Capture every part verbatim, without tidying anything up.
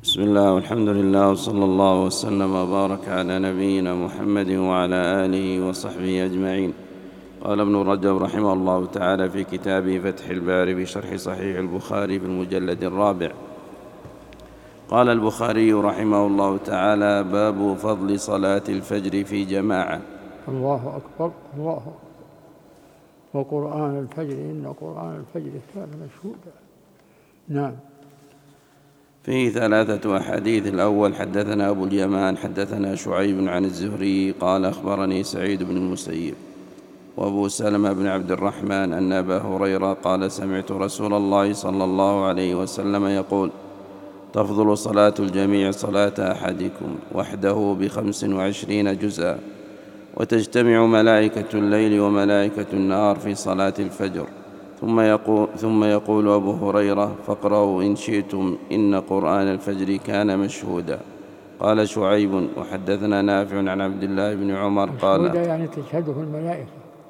بسم الله والحمد لله وصلى الله وسلم وبارك على نبينا محمد وعلى آله وصحبه أجمعين. قال ابن رجب رحمه الله تعالى في كتابه فتح الباري بشرح صحيح البخاري في المجلد الرابع: قال البخاري رحمه الله تعالى: باب فضل صلاة الفجر في جماعة. الله أكبر الله أكبر. وقرآن الفجر إن قرآن الفجر كان مشهودا. نعم. فيه ثلاثة أحاديث. الأول: حدثنا أبو اليمان حدثنا شعيب عن الزهري قال أخبرني سعيد بن المسيب وأبو سلمة بن عبد الرحمن أن أبا هريرة قال: سمعت رسول الله صلى الله عليه وسلم يقول: تفضل صلاة الجميع صلاة أحدكم وحده بخمس وعشرين جزءا، وتجتمع ملائكة الليل وملائكة النهار في صلاة الفجر. ثم يقول, ثم يقول أبو هريرة: فاقرأوا إن شئتم إن قرآن الفجر كان مشهودا. قال شعيب: وحدثنا نافع عن عبد الله بن عمر قال: مشهودا يعني تشهده الملائكة.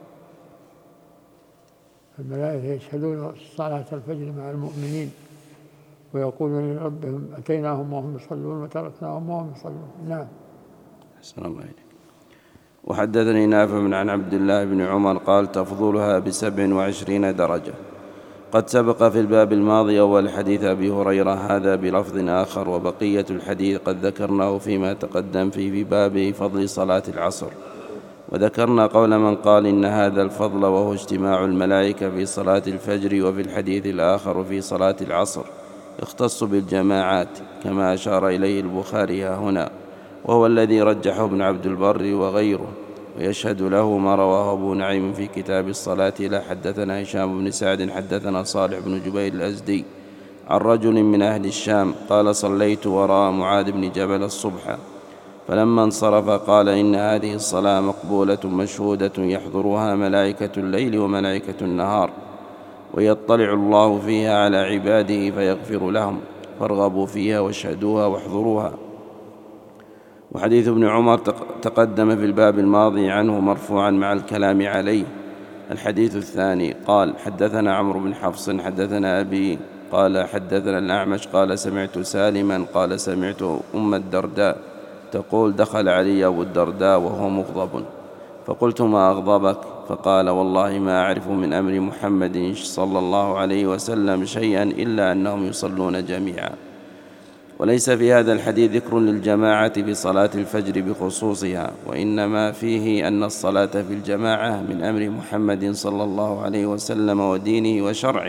الملائكة يشهدون صلاة الفجر مع المؤمنين ويقولون لربهم: أتيناهم وهم يصلون وتركناهم وهم يصلون. نعم. أحسن الله إليك. وحدثني نافع عن عبد الله بن عمر قال: تفضلها بسبع وعشرين درجة. قد سبق في الباب الماضي أول حديث أبي هريرة هذا بلفظ آخر، وبقية الحديث قد ذكرناه فيما تقدم فيه في باب فضل صلاة العصر. وذكرنا قول من قال إن هذا الفضل وهو اجتماع الملائكة في صلاة الفجر، وفي الحديث الآخر في صلاة العصر يختص بالجماعات كما أشار إليه البخاري هنا، وهو الذي رجحه ابن عبد البر وغيره، ويشهد له ما رواه أبو نعيم في كتاب الصلاة. لا حدثنا هشام بن سعد حدثنا صالح بن جبير الأزدي عن رجل من أهل الشام قال: صليت وراء معاذ بن جبل الصبح، فلما انصرف قال: إن هذه الصلاة مقبولة مشهودة يحضرها ملائكة الليل وملائكة النهار، ويطلع الله فيها على عباده فيغفر لهم، فارغبوا فيها واشهدوها واحضروها. وحديث ابن عمر تقدم في الباب الماضي عنه مرفوعا مع الكلام عليه. الحديث الثاني: قال: حدثنا عمرو بن حفص حدثنا أبي قال حدثنا الأعمش قال: سمعت سالما قال: سمعت أم الدرداء تقول: دخل علي أبو الدرداء وهو مغضب، فقلت: ما أغضبك؟ فقال: والله ما أعرف من أمر محمد صلى الله عليه وسلم شيئا إلا أنهم يصلون جميعا. وليس في هذا الحديث ذكر للجماعة في صلاة الفجر بخصوصها، وإنما فيه أن الصلاة في الجماعة من أمر محمد صلى الله عليه وسلم ودينه وشرعه،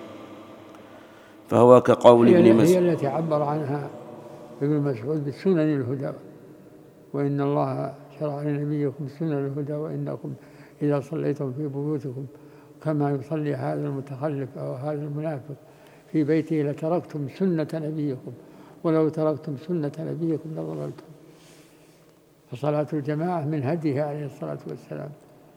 فهو كقول ابن مسعود. هي التي عبر عنها ابن مسعود بسنن الهدى: وإن الله شرع لنبيكم سنن الهدى وإنكم إذا صليتم في بيوتكم كما يصلي هذا المتخلف أو هذا المنافق في بيته لتركتم سنة نبيكم ولو تركتم سنة نبيكم لضللتم. فصلاة الجماعة من هديه عليه الصلاة والسلام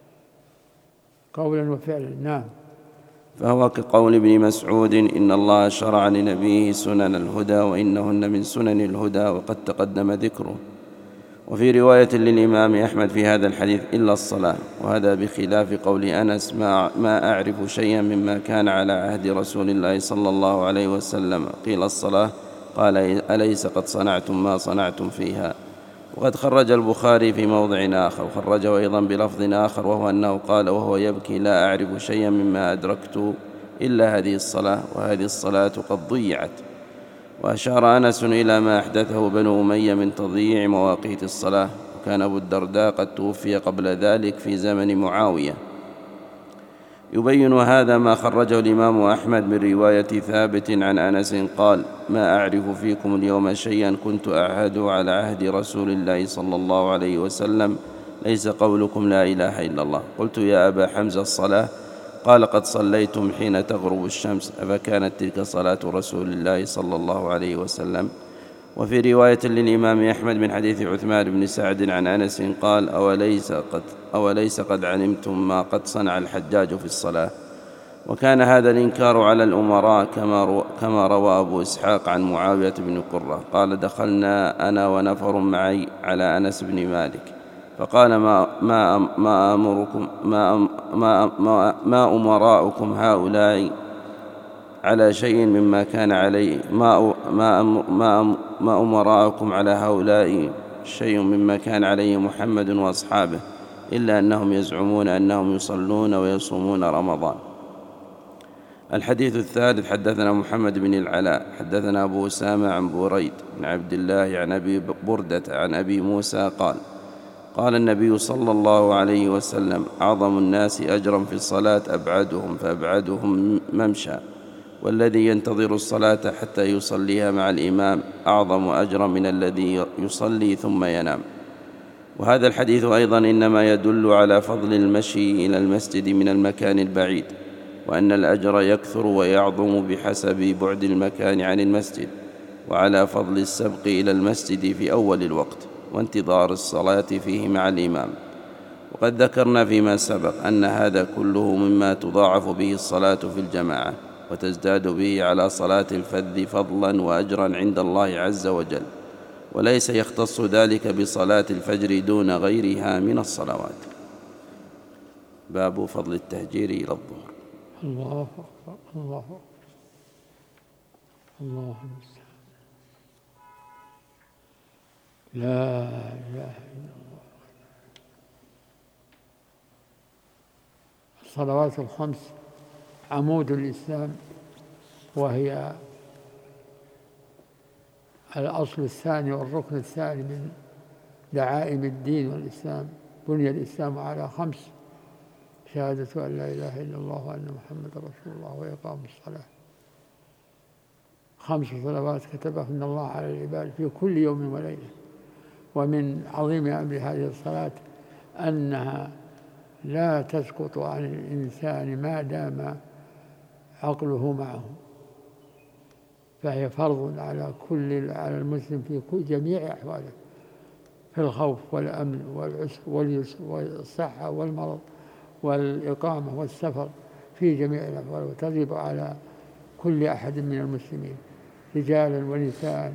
قولا وفعلا. نعم. فهو كقول ابن مسعود: إن الله شرع لنبيه سنن الهدى وإنهن من سنن الهدى، وقد تقدم ذكره. وفي رواية للإمام أحمد في هذا الحديث: إلا الصلاة، وهذا بخلاف قول أنس: ما, ما أعرف شيئا مما كان على عهد رسول الله صلى الله عليه وسلم. قيل: الصلاة، قال: أليس قد صنعتم ما صنعتم فيها؟ وقد خرج البخاري في موضع آخر، وخرجه أيضا بلفظ آخر، وهو أنه قال وهو يبكي: لا أعرف شيئا مما أدركت إلا هذه الصلاة، وهذه الصلاة قد ضيعت. وأشار أنس إلى ما أحدثه بنو أمية من تضييع مواقيت الصلاة، وكان أبو الدرداء قد توفي قبل ذلك في زمن معاوية. يبين هذا ما خرجه الإمام أحمد من رواية ثابت عن أنس قال: ما أعرف فيكم اليوم شيئا كنت أعهد على عهد رسول الله صلى الله عليه وسلم، ليس قولكم لا إله إلا الله. قلت: يا أبا حمزة الصلاة؟ قال: قد صليتم حين تغرب الشمس. أفكانت تلك صلاة رسول الله صلى الله عليه وسلم؟ وفي رواية للإمام أحمد من حديث عثمان بن سعد عن أنس قال: أوليس قد, أوليس قد علمتم ما قد صنع الحجاج في الصلاة؟ وكان هذا الإنكار على الأمراء كما روى أبو إسحاق عن معاوية بن قرة قال: دخلنا أنا ونفر معي على أنس بن مالك، فقال: ما, ما, ما أمركم ما, ما, ما, ما أمراؤكم هؤلاء على شيء مما كان عليه ما ما ما ما أمراءكم على هؤلاء شيء مما كان عليه محمد وأصحابه إلا أنهم يزعمون أنهم يصلون ويصومون رمضان. الحديث الثالث: حدثنا محمد بن العلاء حدثنا أبو أسامة عن بريد بن عبد الله عن أبي بردة عن أبي موسى قال: قال النبي صلى الله عليه وسلم: أعظم الناس أجرا في الصلاة أبعدهم فأبعدهم ممشى، والذي ينتظر الصلاة حتى يصليها مع الإمام أعظم أجرا من الذي يصلي ثم ينام. وهذا الحديث أيضا إنما يدل على فضل المشي إلى المسجد من المكان البعيد، وأن الأجر يكثر ويعظم بحسب بعد المكان عن المسجد، وعلى فضل السبق إلى المسجد في أول الوقت وانتظار الصلاة فيه مع الإمام. وقد ذكرنا فيما سبق أن هذا كله مما تضاعف به الصلاة في الجماعة وتزداد به على صلاة الفذ فضلا وأجرا عند الله عز وجل، وليس يختص ذلك بصلاة الفجر دون غيرها من الصلوات. باب فضل التهجير إلى الظهر. الله أكبر الله أكبر الله المستعان. لا إله إلا الله. الصلوات الخمس عمود الإسلام، وهي الأصل الثاني والركن الثاني من دعائم الدين والإسلام. بني الإسلام على خمس: شهادة أن لا إله إلا الله وأن محمد رسول الله وإقام الصلاة. خمس صلوات كتبهن الله على العباد في كل يوم وليلة. ومن عظيم أمر هذه الصلاة أنها لا تسقط عن الإنسان ما دام عقله معه، فهي فرض على كل على المسلم في كل جميع أحواله، في الخوف والأمن والعسر واليسر والصحة والمرض والإقامة والسفر، في جميع الأحوال. وتجب على كل أحد من المسلمين رجالا ونساء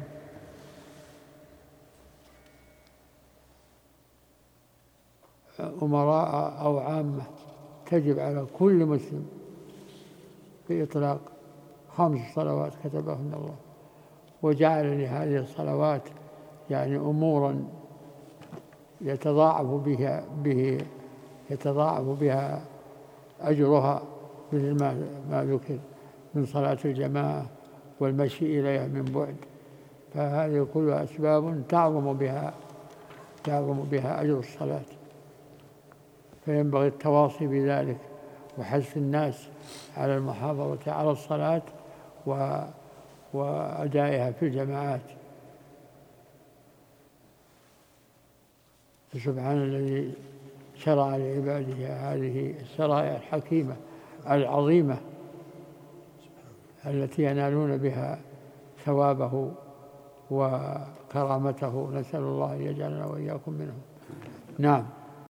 أمراء أو عامة، تجب على كل مسلم بإطلاق خمس صلوات كتبهن الله، وجعل لهذه الصلوات يعني أمورا يتضاعف بها به يتضاعف بها أجرها، مثل ما ما ذكر من صلاة الجماعة والمشي إليها من بعد. فهذه كلها أسباب تعظم بها تعظم بها أجر الصلاة، فينبغي التواصي بذلك وحث الناس على المحافظة على الصلاة وأدائها في الجماعات. فسبحان الذي شرع لعباده هذه الشرائع الحكيمة العظيمة التي ينالون بها ثوابه وكرامته. نسأل الله أن يجعلنا وإياكم منهم. نعم.